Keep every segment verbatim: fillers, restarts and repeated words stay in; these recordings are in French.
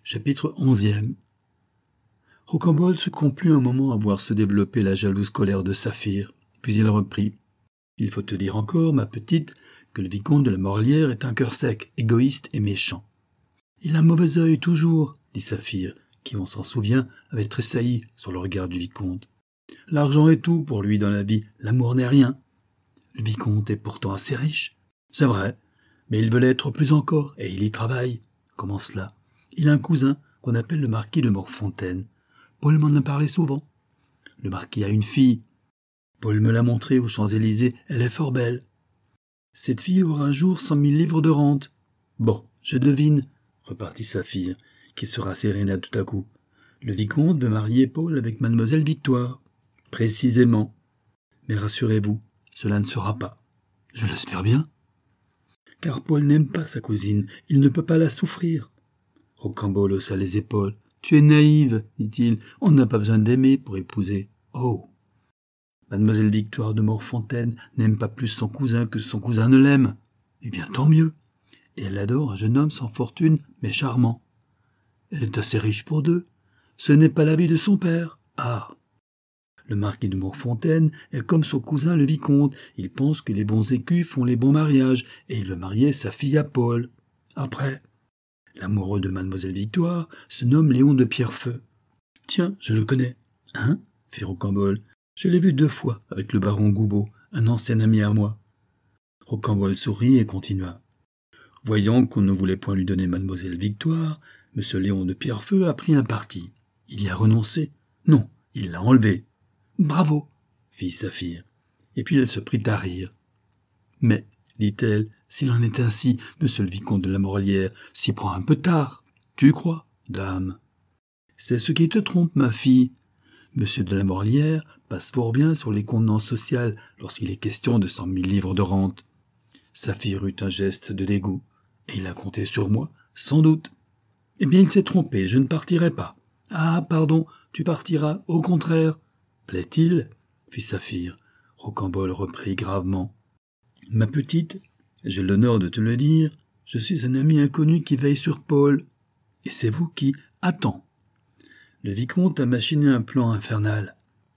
Chapitre onzième. Rocambole se complut un moment à voir se développer la jalouse colère de Saphir, puis il reprit. « Il faut te dire encore, ma petite, que le vicomte de la Morlière est un cœur sec, égoïste et méchant. »« Il a un mauvais œil toujours, » dit Saphir, qui, on s'en souvient, avait tressailli sur le regard du vicomte. « L'argent est tout pour lui dans la vie, l'amour n'est rien. Le vicomte est pourtant assez riche, c'est vrai, mais il veut l'être plus encore, et il y travaille. Comment cela ? Il a un cousin qu'on appelle le marquis de Morfontaine. Paul m'en a parlé souvent. Le marquis a une fille. Paul me l'a montrée aux Champs-Élysées, elle est fort belle. Cette fille aura un jour cent mille livres de rente. Bon, je devine, repartit Saphir, qui se rasséréna tout à coup. Le vicomte veut marier Paul avec mademoiselle Victoire. Précisément. Mais rassurez-vous, cela ne sera pas. Je l'espère bien. Car Paul n'aime pas sa cousine, il ne peut pas la souffrir. Rocambole haussa les épaules. « Tu es naïve, dit-il, on n'a pas besoin d'aimer pour épouser. »« Oh ! Mademoiselle Victoire de Morfontaine n'aime pas plus son cousin que son cousin ne l'aime. Eh bien, tant mieux. Et elle adore un jeune homme sans fortune, mais charmant. Elle est assez riche pour deux. Ce n'est pas l'avis de son père. Ah ! Le marquis de Morfontaine est comme son cousin le vicomte. Il pense que les bons écus font les bons mariages, et il veut marier sa fille à Paul. Après, l'amoureux de mademoiselle Victoire se nomme Léon de Pierrefeu. Tiens, je le connais. Hein ? Fit Rocambole. Je l'ai vu deux fois avec le baron Goubeau, un ancien ami à moi. Rocambole sourit et continua. Voyant qu'on ne voulait point lui donner mademoiselle Victoire, M. Léon de Pierrefeu a pris un parti. Il y a renoncé. Non, il l'a enlevé. Bravo, fit Saphir. Et puis elle se prit à rire. Mais, dit-elle, s'il en est ainsi, monsieur le vicomte de la Morlière s'y prend un peu tard. Tu crois, dame ? C'est ce qui te trompe, ma fille. Monsieur de la Morlière passe fort bien sur les convenances sociales lorsqu'il est question de cent mille livres de rente. Saphir eut un geste de dégoût. Et il a compté sur moi, sans doute. Eh bien, il s'est trompé, je ne partirai pas. Ah, pardon, tu partiras, au contraire. Plaît-il ? Fit Saphir. Rocambole reprit gravement. Ma petite, j'ai l'honneur de te le dire, je suis un ami inconnu qui veille sur Paul. Et c'est vous qui... Attends. Le vicomte a machiné un plan infernal.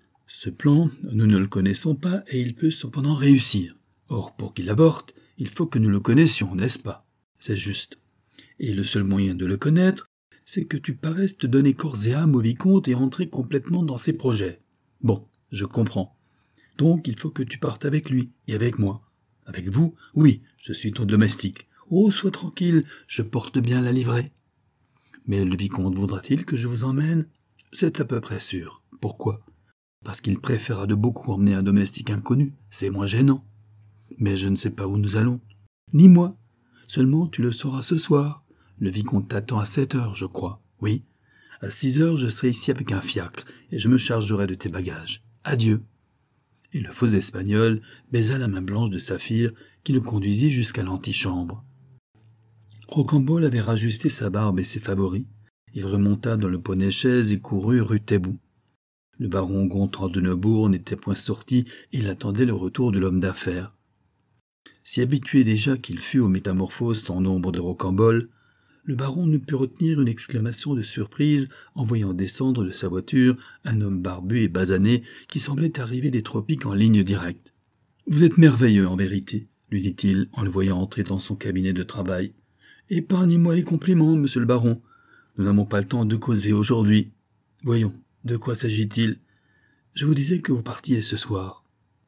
Ce plan, nous ne le connaissons pas et il peut cependant réussir. Or, pour qu'il avorte, il faut que nous le connaissions, n'est-ce pas ? C'est juste. Et le seul moyen de le connaître, c'est que tu paraisses te donner corps et âme au vicomte et entrer complètement dans ses projets. Bon, je comprends. Donc, il faut que tu partes avec lui et avec moi. Avec vous, oui, je suis ton domestique. Oh, sois tranquille, je porte bien la livrée. Mais le vicomte voudra-t-il que je vous emmène ? C'est à peu près sûr. Pourquoi ? Parce qu'il préférera de beaucoup emmener un domestique inconnu, c'est moins gênant. Mais je ne sais pas où nous allons. Ni moi. Seulement, tu le sauras ce soir. Le vicomte t'attend à sept heures, je crois. Oui. À six heures, je serai ici avec un fiacre, et je me chargerai de tes bagages. Adieu. Et le faux espagnol baisa la main blanche de Saphir, qui le conduisit jusqu'à l'antichambre. Rocambole avait rajusté sa barbe et ses favoris. Il remonta dans le poney-chaise et courut rue Taitbout. Le baron Gontran de Neubourg n'était point sorti et il attendait le retour de l'homme d'affaires. Si habitué déjà qu'il fut aux métamorphoses sans nombre de Rocambole, le baron ne put retenir une exclamation de surprise en voyant descendre de sa voiture un homme barbu et basané qui semblait arriver des tropiques en ligne directe. « Vous êtes merveilleux, en vérité, » lui dit-il en le voyant entrer dans son cabinet de travail. « Épargnez-moi les compliments, monsieur le baron. Nous n'avons pas le temps de causer aujourd'hui. Voyons, de quoi s'agit-il ? Je vous disais que vous partiez ce soir. »«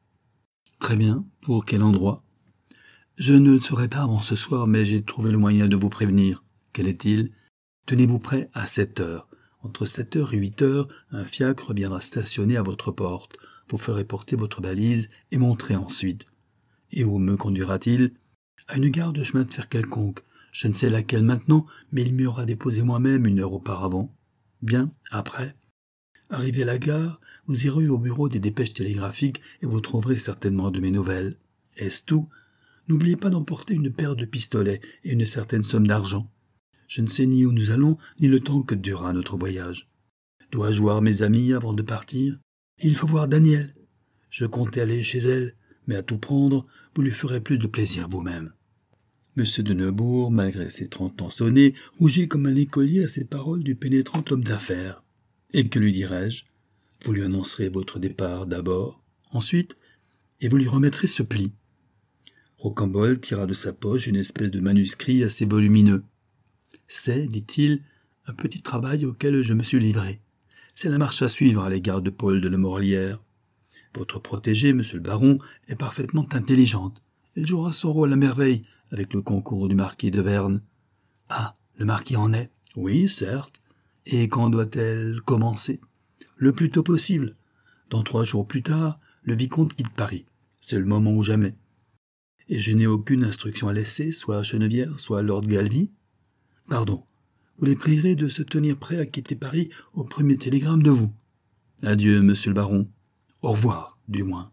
Très bien. Pour quel endroit ? » ?»« Je ne le saurai pas avant ce soir, mais j'ai trouvé le moyen de vous prévenir. » « Quel est-il ? Tenez-vous prêt à sept heures. Entre sept heures et huit heures, un fiacre viendra stationner à votre porte. Vous ferez porter votre valise et monterez ensuite. Et où me conduira-t-il ? À une gare de chemin de fer quelconque. Je ne sais laquelle maintenant, mais il m'y aura déposé moi-même une heure auparavant. Bien, après. Arrivé à la gare, vous irez au bureau des dépêches télégraphiques et vous trouverez certainement de mes nouvelles. Est-ce tout ? N'oubliez pas d'emporter une paire de pistolets et une certaine somme d'argent. Je ne sais ni où nous allons, ni le temps que durera notre voyage. Dois-je voir mes amis avant de partir ? Il faut voir Daniel. Je comptais aller chez elle, mais à tout prendre, vous lui ferez plus de plaisir vous-même. Monsieur de Neubourg, malgré ses trente ans sonnés, rougit comme un écolier à ces paroles du pénétrant homme d'affaires. Et que lui dirai-je? Vous lui annoncerez votre départ d'abord, ensuite, et vous lui remettrez ce pli. Rocambole tira de sa poche une espèce de manuscrit assez volumineux. C'est, dit-il, un petit travail auquel je me suis livré. C'est la marche à suivre à l'égard de Paul de la Morlière. Votre protégée, monsieur le baron, est parfaitement intelligente. Elle jouera son rôle à merveille avec le concours du marquis de Verne. Ah, le marquis en est? Oui, certes. Et quand doit-elle commencer? Le plus tôt possible. Dans trois jours plus tard, le vicomte quitte Paris. C'est le moment ou jamais. Et je n'ai aucune instruction à laisser, soit à Chenevière, soit à Lord Galvy. Pardon, vous les prierez de se tenir prêts à quitter Paris au premier télégramme de vous. Adieu, monsieur le baron. Au revoir, du moins.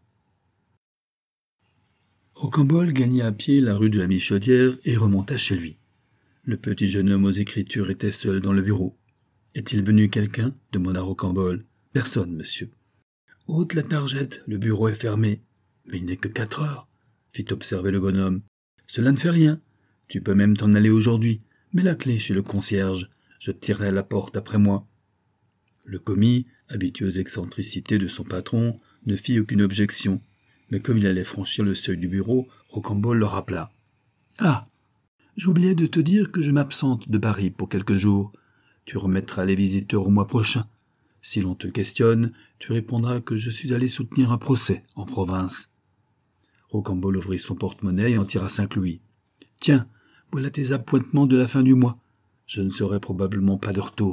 Rocambole gagna à pied la rue de la Michaudière et remonta chez lui. Le petit jeune homme aux écritures était seul dans le bureau. « Est-il venu quelqu'un » demanda Rocambole. « Personne, monsieur. »« Ôte la targette, le bureau est fermé. »« Mais il n'est que quatre heures, » fit observer le bonhomme. « Cela ne fait rien. Tu peux même t'en aller aujourd'hui. Mets la clé chez le concierge. Je tirerai la porte après moi. » Le commis, habitué aux excentricités de son patron, ne fit aucune objection. Mais comme il allait franchir le seuil du bureau, Rocambole le rappela. « Ah, j'oubliais de te dire que je m'absente de Paris pour quelques jours. Tu remettras les visiteurs au mois prochain. Si l'on te questionne, tu répondras que je suis allé soutenir un procès en province. » Rocambole ouvrit son porte-monnaie et en tira cinq louis. « Tiens, voilà tes appointements de la fin du mois. Je ne serai probablement pas de retour. »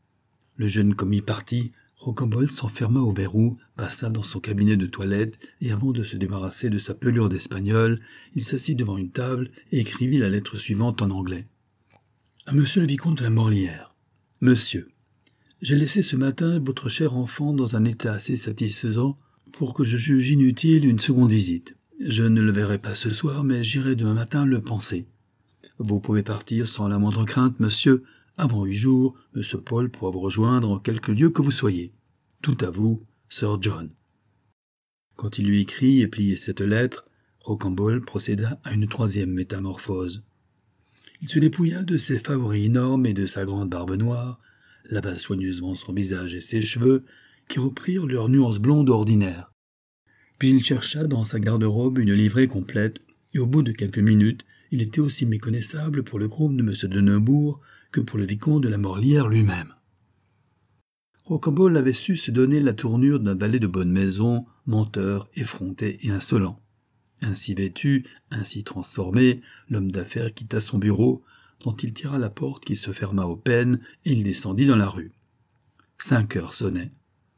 Le jeune commis partit. Rocambole s'enferma au verrou, passa dans son cabinet de toilette, et avant de se débarrasser de sa pelure d'espagnol, il s'assit devant une table et écrivit la lettre suivante en anglais. À monsieur le vicomte de la Morlière. Monsieur, j'ai laissé ce matin votre cher enfant dans un état assez satisfaisant pour que je juge inutile une seconde visite. Je ne le verrai pas ce soir, mais j'irai demain matin le panser. Vous pouvez partir sans la moindre crainte, monsieur. Avant huit jours, monsieur Paul pourra vous rejoindre en quelque lieu que vous soyez. Tout à vous, Sir John. Quand il lui écrit et pliait cette lettre, Rocambole procéda à une troisième métamorphose. Il se dépouilla de ses favoris énormes et de sa grande barbe noire, lava soigneusement son visage et ses cheveux, qui reprirent leur nuance blonde ordinaire. Puis il chercha dans sa garde-robe une livrée complète, et au bout de quelques minutes, il était aussi méconnaissable pour le groupe de monsieur de Neubourg que pour le vicomte de la Morlière lui-même. Rocambole avait su se donner la tournure d'un valet de bonne maison, menteur, effronté et insolent. Ainsi vêtu, ainsi transformé, l'homme d'affaires quitta son bureau, dont il tira la porte qui se ferma aux peines, et il descendit dans la rue. Cinq heures sonnaient.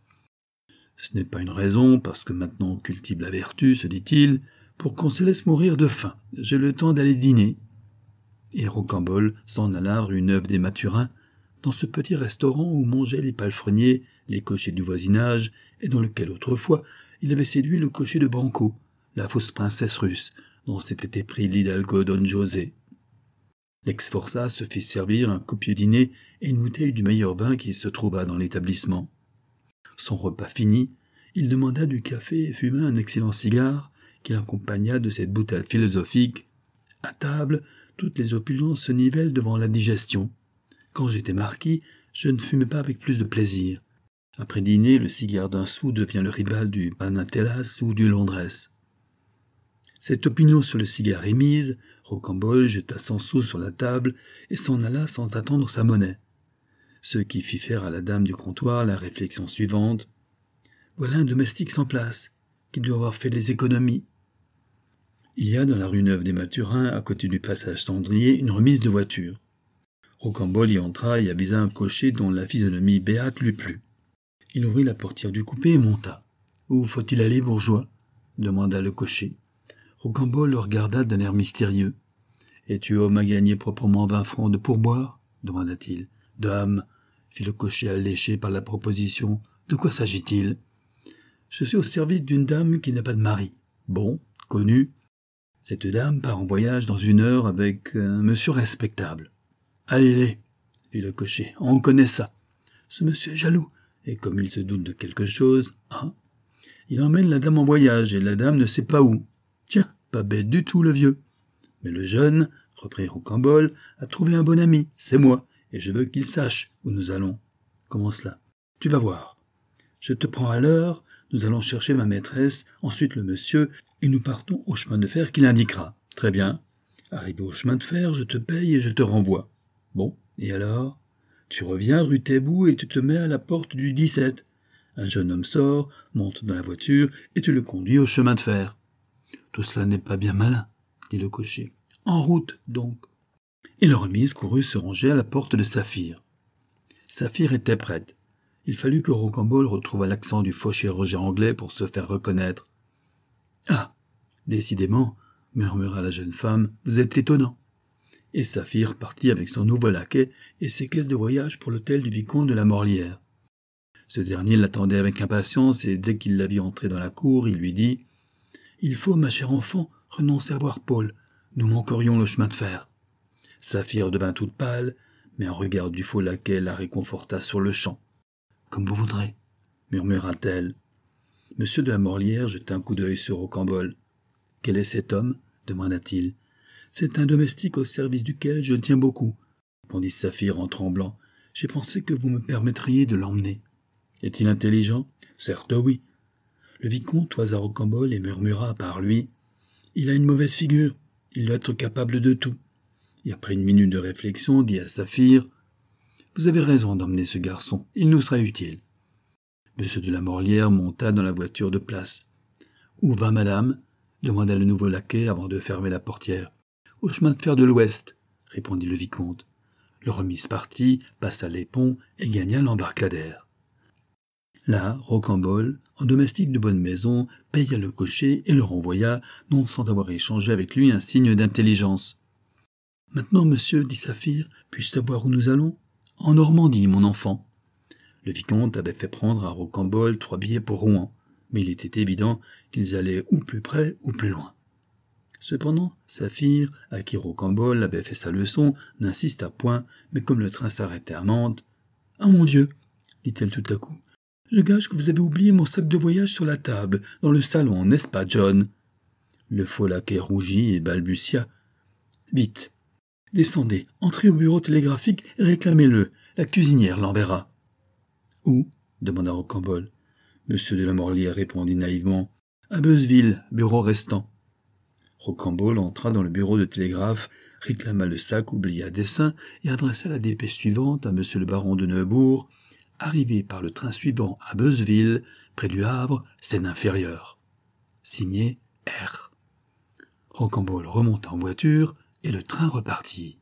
Ce n'est pas une raison, parce que maintenant on cultive la vertu, se dit-il, pour qu'on se laisse mourir de faim. J'ai le temps d'aller dîner. Et Rocambole s'en alla rue Neuve des Mathurins, dans ce petit restaurant où mangeaient les palefreniers, les cochers du voisinage, et dans lequel autrefois il avait séduit le cocher de Banco, la fausse princesse russe, dont s'était épris l'hidalgo Don José. L'ex-forçat se fit servir un copieux dîner et une bouteille du meilleur vin qui se trouva dans l'établissement. Son repas fini, il demanda du café et fuma un excellent cigare qu'il accompagna de cette boutade philosophique. À table, toutes les opulences se nivellent devant la digestion. Quand j'étais marquis, je ne fumais pas avec plus de plaisir. Après dîner, le cigare d'un sou devient le rival du Panatellas ou du Londres. Cette opinion sur le cigare émise, Rocambole jeta cent sous sur la table et s'en alla sans attendre sa monnaie. Ce qui fit faire à la dame du comptoir la réflexion suivante. Voilà un domestique sans place, qui doit avoir fait des économies. Il y a dans la rue Neuve des Mathurins, à côté du passage Cendrier, une remise de voitures. Rocambole y entra et avisa un cocher dont la physionomie béate lui plut. Il ouvrit la portière du coupé et monta. « Où faut-il aller, bourgeois » demanda le cocher. Rocambole le regarda d'un air mystérieux. « Es-tu homme à gagner proprement vingt francs de pourboire » demanda-t-il. « Dame, » fit le cocher alléché par la proposition. « De quoi s'agit-il ?»« Je suis au service d'une dame qui n'a pas de mari. »« Bon, connu. Cette dame part en voyage dans une heure avec un monsieur respectable. »« Allez-les, » fit le cocher, « on connaît ça. Ce monsieur est jaloux, et comme il se doute de quelque chose, hein, il emmène la dame en voyage, et la dame ne sait pas où. Tiens, pas bête du tout le vieux. Mais le jeune, reprit Rocambole, a trouvé un bon ami, c'est moi, et je veux qu'il sache où nous allons. Comment cela? Tu vas voir. Je te prends à l'heure, nous allons chercher ma maîtresse, ensuite le monsieur, et nous partons au chemin de fer qu'il indiquera. Très bien. Arrivé au chemin de fer, je te paye et je te renvoie. Bon, et alors? Tu reviens rue Taitbout et tu te mets à la porte du dix-sept. Un jeune homme sort, monte dans la voiture et tu le conduis au chemin de fer. Tout cela n'est pas bien malin, dit le cocher. En route, donc. Et le remise courut se ranger à la porte de Saphir. Saphir était prête. Il fallut que Rocambole retrouvât l'accent du fauché Roger Anglais pour se faire reconnaître. « Ah, décidément, murmura la jeune femme, vous êtes étonnant. » Et Saphir partit avec son nouveau laquais et ses caisses de voyage pour l'hôtel du vicomte de la Morlière. Ce dernier l'attendait avec impatience et dès qu'il la vit entrer dans la cour, il lui dit « Il faut, ma chère enfant, renoncer à voir Paul. Nous manquerions le chemin de fer. » Saphir devint toute pâle, mais un regard du faux laquais la réconforta sur le champ. « Comme vous voudrez, » murmura-t-elle. Monsieur de la Morlière jeta un coup d'œil sur Rocambole. « Quel est cet homme ?» demanda-t-il. « C'est un domestique au service duquel je tiens beaucoup, » répondit Saphir en tremblant. « J'ai pensé que vous me permettriez de l'emmener. » « Est-il intelligent ?»« Certes oui. » Le vicomte toisa Rocambole et murmura par lui. « Il a une mauvaise figure, il doit être capable de tout. » Et après une minute de réflexion, dit à Saphir. « Vous avez raison d'emmener ce garçon, il nous sera utile. » Monsieur de la Morlière monta dans la voiture de place. « Où va madame ?» demanda le nouveau laquais avant de fermer la portière. « Au chemin de fer de l'Ouest, » répondit le vicomte. Le remise partit, passa les ponts et gagna l'embarcadère. Là, Rocambole, en domestique de bonne maison, paya le cocher et le renvoya, non sans avoir échangé avec lui un signe d'intelligence. « Maintenant, monsieur, dit Saphir, puis-je savoir où nous allons ? » ?»« En Normandie, mon enfant. » Le vicomte avait fait prendre à Rocambole trois billets pour Rouen, mais il était évident qu'ils allaient ou plus près ou plus loin. Cependant, Saphir, à qui Rocambole avait fait sa leçon, n'insista point, mais comme le train s'arrêtait à Mantes, « Ah mon Dieu !» dit-elle tout à coup. « Je gage que vous avez oublié mon sac de voyage sur la table, dans le salon, n'est-ce pas, John ?» Le faux laquais rougit et balbutia. « Vite, descendez, entrez au bureau télégraphique et réclamez-le. La cuisinière l'enverra. »« Où ?» demanda Rocambole. Monsieur de la Morlière répondit naïvement. « À Beuzeville, bureau restant. » Rocambole entra dans le bureau de télégraphe, réclama le sac oublié à dessein et adressa la dépêche suivante à monsieur le baron de Neubourg, arrivé par le train suivant à Beuzeville, près du Havre, Seine-Inférieure. Signé R. Rocambole remonta en voiture et le train repartit.